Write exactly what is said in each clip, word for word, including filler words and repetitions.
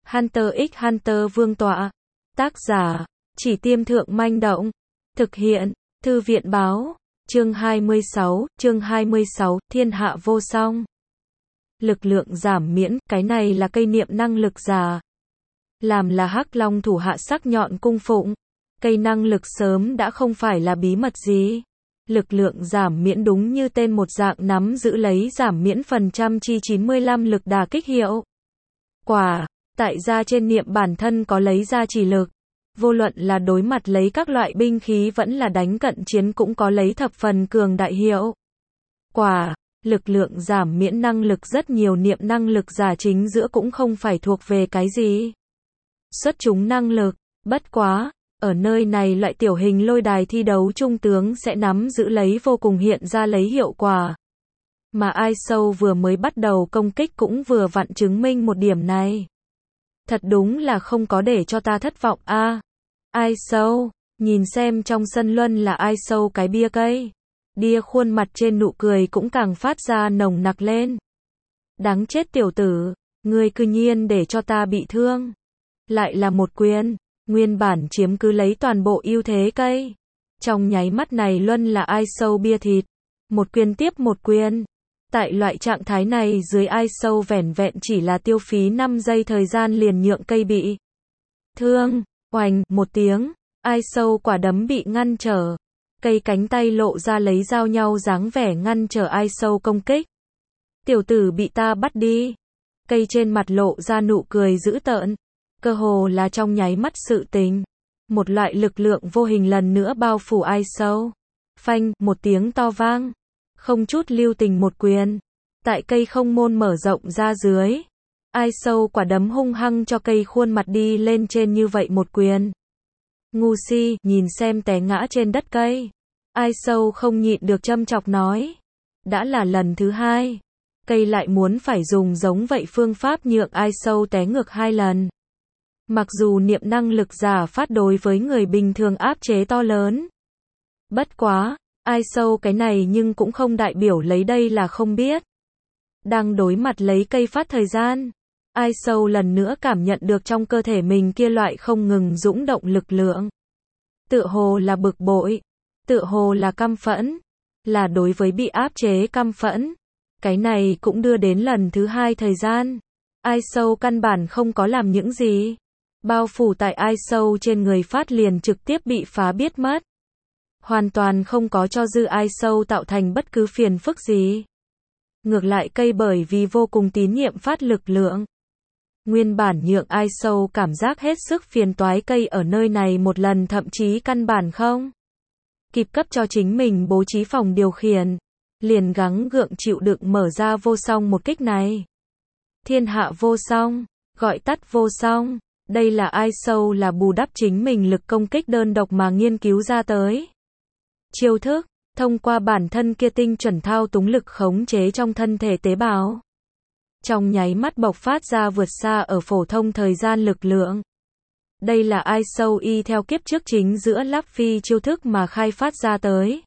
Hunter x Hunter Vương tọa. Tác giả, Chỉ Tiêm Thượng Manh Động. Thực hiện, Thư viện Báo. Chương hai mươi sáu, chương hai mươi sáu, Thiên Hạ Vô Song. Lực lượng giảm miễn, cái này là cây niệm năng lực giả. Làm là Hắc Long thủ hạ sắc nhọn cung phụng. Cây năng lực sớm đã không phải là bí mật gì. Lực lượng giảm miễn đúng như tên một dạng nắm giữ lấy giảm miễn phần trăm chi chín mươi lăm lực đả kích hiệu quả. Tại ra trên niệm bản thân có lấy ra chỉ lực. Vô luận là đối mặt lấy các loại binh khí vẫn là đánh cận chiến cũng có lấy thập phần cường đại hiệu quả. Lực lượng giảm miễn năng lực rất nhiều niệm năng lực giả chính giữa cũng không phải thuộc về cái gì xuất chúng năng lực. Bất quá, ở nơi này loại tiểu hình lôi đài thi đấu trung tướng sẽ nắm giữ lấy vô cùng hiện ra lấy hiệu quả. Mà ai sâu vừa mới bắt đầu công kích cũng vừa vặn chứng minh một điểm này. Thật đúng là không có để cho ta thất vọng a. À, ai sâu, nhìn xem trong sân luân là ai sâu cái bia cây. Đia khuôn mặt trên nụ cười cũng càng phát ra nồng nặc lên. Đáng chết tiểu tử, ngươi cư nhiên để cho ta bị thương. Lại là một quyền, nguyên bản chiếm cứ lấy toàn bộ ưu thế cây. Trong nháy mắt này luân là ai sâu bia thịt. Một quyền tiếp một quyền. Tại loại trạng thái này dưới ai sâu vẻn vẹn chỉ là tiêu phí năm giây thời gian liền nhượng cây bị thương. Oành, một tiếng, ai sâu quả đấm bị ngăn trở. Cây cánh tay lộ ra lấy giao nhau dáng vẻ ngăn trở ai sâu công kích. Tiểu tử bị ta bắt đi. Cây trên mặt lộ ra nụ cười dữ tợn. Cơ hồ là trong nháy mắt sự tình. Một loại lực lượng vô hình lần nữa bao phủ ai sâu. Phanh, một tiếng to vang. Không chút lưu tình một quyền. Tại cây không môn mở rộng ra dưới. Ai sâu quả đấm hung hăng cho cây khuôn mặt đi lên trên như vậy một quyền. Ngu si, nhìn xem té ngã trên đất cây. Ai sâu không nhịn được châm chọc nói. Đã là lần thứ hai. Cây lại muốn phải dùng giống vậy phương pháp nhượng ai sâu té ngược hai lần. Mặc dù niệm năng lực giả phát đối với người bình thường áp chế to lớn. Bất quá, ai sâu cái này nhưng cũng không đại biểu lấy đây là không biết. Đang đối mặt lấy cây phát thời gian. Ai sâu lần nữa cảm nhận được trong cơ thể mình kia loại không ngừng dũng động lực lượng. Tựa hồ là bực bội. Tựa hồ là căm phẫn. Là đối với bị áp chế căm phẫn. Cái này cũng đưa đến lần thứ hai thời gian. Ai sâu căn bản không có làm những gì. Bao phủ tại ai sâu trên người phát liền trực tiếp bị phá biết mất. Hoàn toàn không có cho dư ai sâu tạo thành bất cứ phiền phức gì. Ngược lại cây bởi vì vô cùng tín nhiệm phát lực lượng. Nguyên bản nhượng ai sâu cảm giác hết sức phiền toái cây ở nơi này một lần thậm chí căn bản không kịp cấp cho chính mình bố trí phòng điều khiển. Liền gắng gượng chịu đựng mở ra vô song một kích này. Thiên hạ vô song, gọi tắt vô song. Đây là ai sâu là bù đắp chính mình lực công kích đơn độc mà nghiên cứu ra tới. Chiêu thức, thông qua bản thân kia tinh chuẩn thao túng lực khống chế trong thân thể tế bào. Trong nháy mắt bộc phát ra vượt xa ở phổ thông thời gian lực lượng. Đây là ai sâu y theo kiếp trước chính giữa Láp Phi chiêu thức mà khai phát ra tới.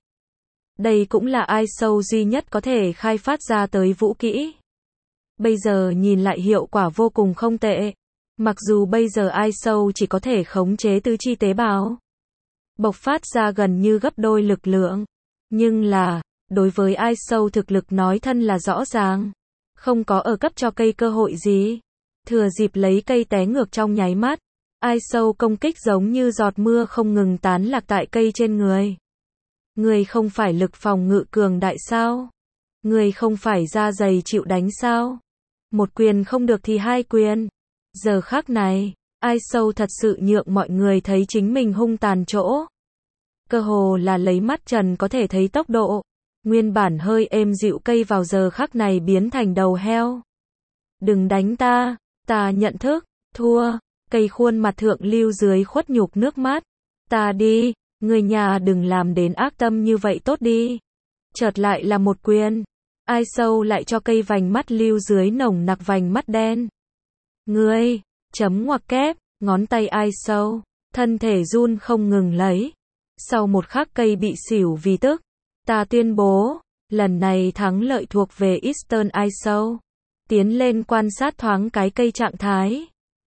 Đây cũng là ai sâu duy nhất có thể khai phát ra tới vũ kỹ. Bây giờ nhìn lại hiệu quả vô cùng không tệ. Mặc dù bây giờ ai sâu chỉ có thể khống chế tứ chi tế bào. Bộc phát ra gần như gấp đôi lực lượng. Nhưng là, đối với ai sâu thực lực nói thân là rõ ràng. Không có ở cấp cho cây cơ hội gì. Thừa dịp lấy cây té ngược trong nháy mắt. Ai sâu công kích giống như giọt mưa không ngừng tán lạc tại cây trên người. Người không phải lực phòng ngự cường đại sao? Người không phải da dày chịu đánh sao? Một quyền không được thì hai quyền. Giờ khắc này, ai sâu thật sự nhượng mọi người thấy chính mình hung tàn chỗ. Cơ hồ là lấy mắt trần có thể thấy tốc độ. Nguyên bản hơi êm dịu cây vào giờ khắc này biến thành đầu heo. Đừng đánh ta, ta nhận thức, thua. Cây khuôn mặt thượng lưu dưới khuất nhục nước mắt. Ta đi, người nhà đừng làm đến ác tâm như vậy tốt đi. Chợt lại là một quyền. Ai sâu lại cho cây vành mắt lưu dưới nồng nặc vành mắt đen. Ngươi, chấm ngoặc kép, ngón tay ai sâu, thân thể run không ngừng lấy. Sau một khắc cây bị xỉu vì tức. Ta tuyên bố, lần này thắng lợi thuộc về Eastern ai sâu. Tiến lên quan sát thoáng cái cây trạng thái.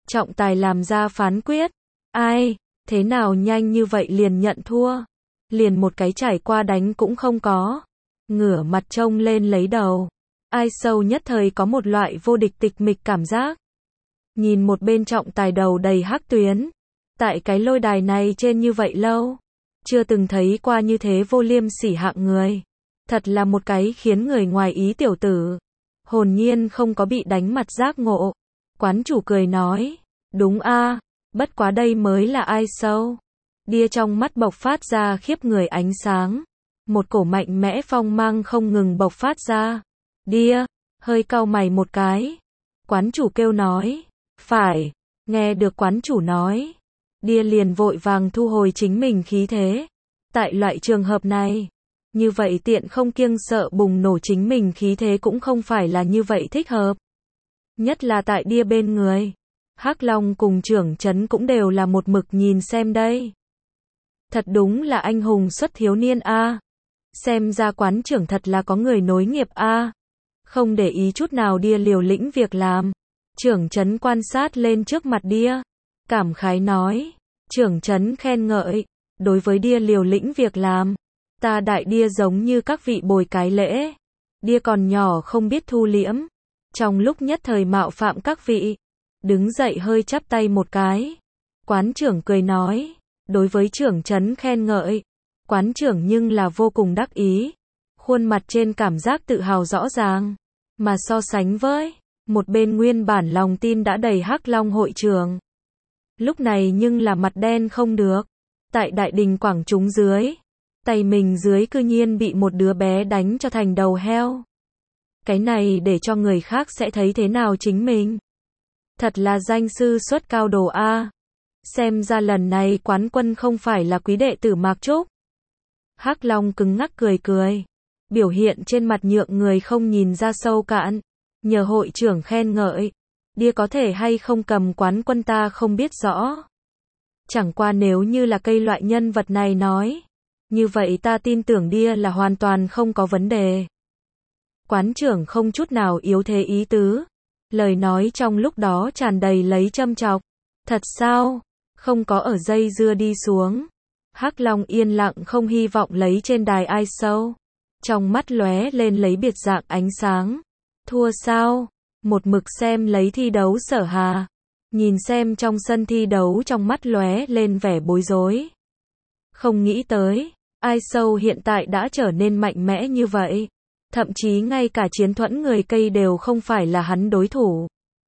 Trọng tài làm ra phán quyết. Ai, thế nào nhanh như vậy liền nhận thua. Liền một cái trải qua đánh cũng không có. Ngửa mặt trông lên lấy đầu. Ai sâu nhất thời có một loại vô địch tịch mịch cảm giác. Nhìn một bên trọng tài đầu đầy hắc tuyến. Tại cái lôi đài này trên như vậy lâu. Chưa từng thấy qua như thế vô liêm sỉ hạng người. Thật là một cái khiến người ngoài ý tiểu tử. Hồn nhiên không có bị đánh mặt giác ngộ. Quán chủ cười nói. Đúng a, bất quá đây mới là ai sâu. Đia trong mắt bộc phát ra khiếp người ánh sáng. Một cổ mạnh mẽ phong mang không ngừng bộc phát ra. Đia, hơi cau mày một cái. Quán chủ kêu nói. Phải, nghe được quán chủ nói. Đia liền vội vàng thu hồi chính mình khí thế. Tại loại trường hợp này, như vậy tiện không kiêng sợ bùng nổ chính mình khí thế cũng không phải là như vậy thích hợp. Nhất là tại Đia bên người. Hắc Long cùng trưởng trấn cũng đều là một mực nhìn xem đây. Thật đúng là anh hùng xuất thiếu niên a. Xem ra quán trưởng thật là có người nối nghiệp a. Không để ý chút nào Đia liều lĩnh việc làm. Trưởng trấn quan sát lên trước mặt Đia. Cảm khái nói. Trưởng trấn khen ngợi. Đối với Đia liều lĩnh việc làm. Ta đại Đia giống như các vị bồi cái lễ. Đia còn nhỏ không biết thu liễm. Trong lúc nhất thời mạo phạm các vị. Đứng dậy hơi chắp tay một cái. Quán trưởng cười nói. Đối với trưởng trấn khen ngợi. Quán trưởng nhưng là vô cùng đắc ý. Khuôn mặt trên cảm giác tự hào rõ ràng. Mà so sánh với. Một bên nguyên bản lòng tin đã đầy Hắc Long hội trường. Lúc này nhưng là mặt đen không được. Tại đại đình quảng chúng dưới. Tay mình dưới cư nhiên bị một đứa bé đánh cho thành đầu heo. Cái này để cho người khác sẽ thấy thế nào chính mình. Thật là danh sư xuất cao đồ A. Xem ra lần này quán quân không phải là quý đệ tử Mạc Trúc. Hắc Long cứng ngắc cười cười. Biểu hiện trên mặt nhượng người không nhìn ra sâu cạn. Nhờ hội trưởng khen ngợi. Đia có thể hay không cầm quán quân ta không biết rõ. Chẳng qua nếu như là cây loại nhân vật này nói. Như vậy ta tin tưởng Đia là hoàn toàn không có vấn đề. Quán trưởng không chút nào yếu thế ý tứ. Lời nói trong lúc đó tràn đầy lấy châm chọc. Thật sao? Không có ở dây dưa đi xuống. Hắc Long yên lặng không hy vọng lấy trên đài ai sâu. Trong mắt lóe lên lấy biệt dạng ánh sáng. Thua sao? Một mực xem lấy thi đấu Sở Hà. Nhìn xem trong sân thi đấu trong mắt lóe lên vẻ bối rối. Không nghĩ tới, ai sâu hiện tại đã trở nên mạnh mẽ như vậy. Thậm chí ngay cả chiến thuẫn người cây đều không phải là hắn đối thủ.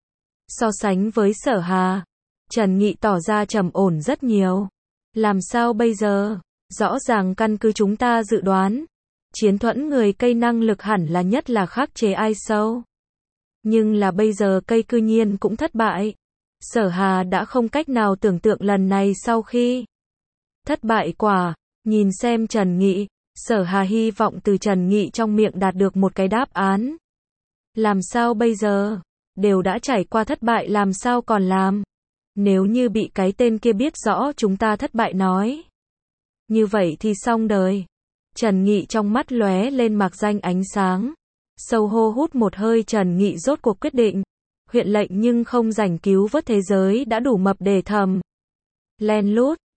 So sánh với Sở Hà, Trần Nghị tỏ ra trầm ổn rất nhiều. Làm sao bây giờ? Rõ ràng căn cứ chúng ta dự đoán. Chiến thuẫn người cây năng lực hẳn là nhất là khắc chế ai sâu. Nhưng là bây giờ cây cư nhiên cũng thất bại. Sở Hà đã không cách nào tưởng tượng lần này sau khi thất bại quả. Nhìn xem Trần Nghị, Sở Hà hy vọng từ Trần Nghị trong miệng đạt được một cái đáp án. Làm sao bây giờ? Đều đã trải qua thất bại làm sao còn làm? Nếu như bị cái tên kia biết rõ chúng ta thất bại nói. Như vậy thì xong đời. Trần Nghị trong mắt lóe lên mạc danh ánh sáng. Sâu hô hút một hơi Trần Nghị rốt cuộc quyết định. Huyện lệnh nhưng không rảnh cứu vớt thế giới đã đủ mập để thầm. Len lút,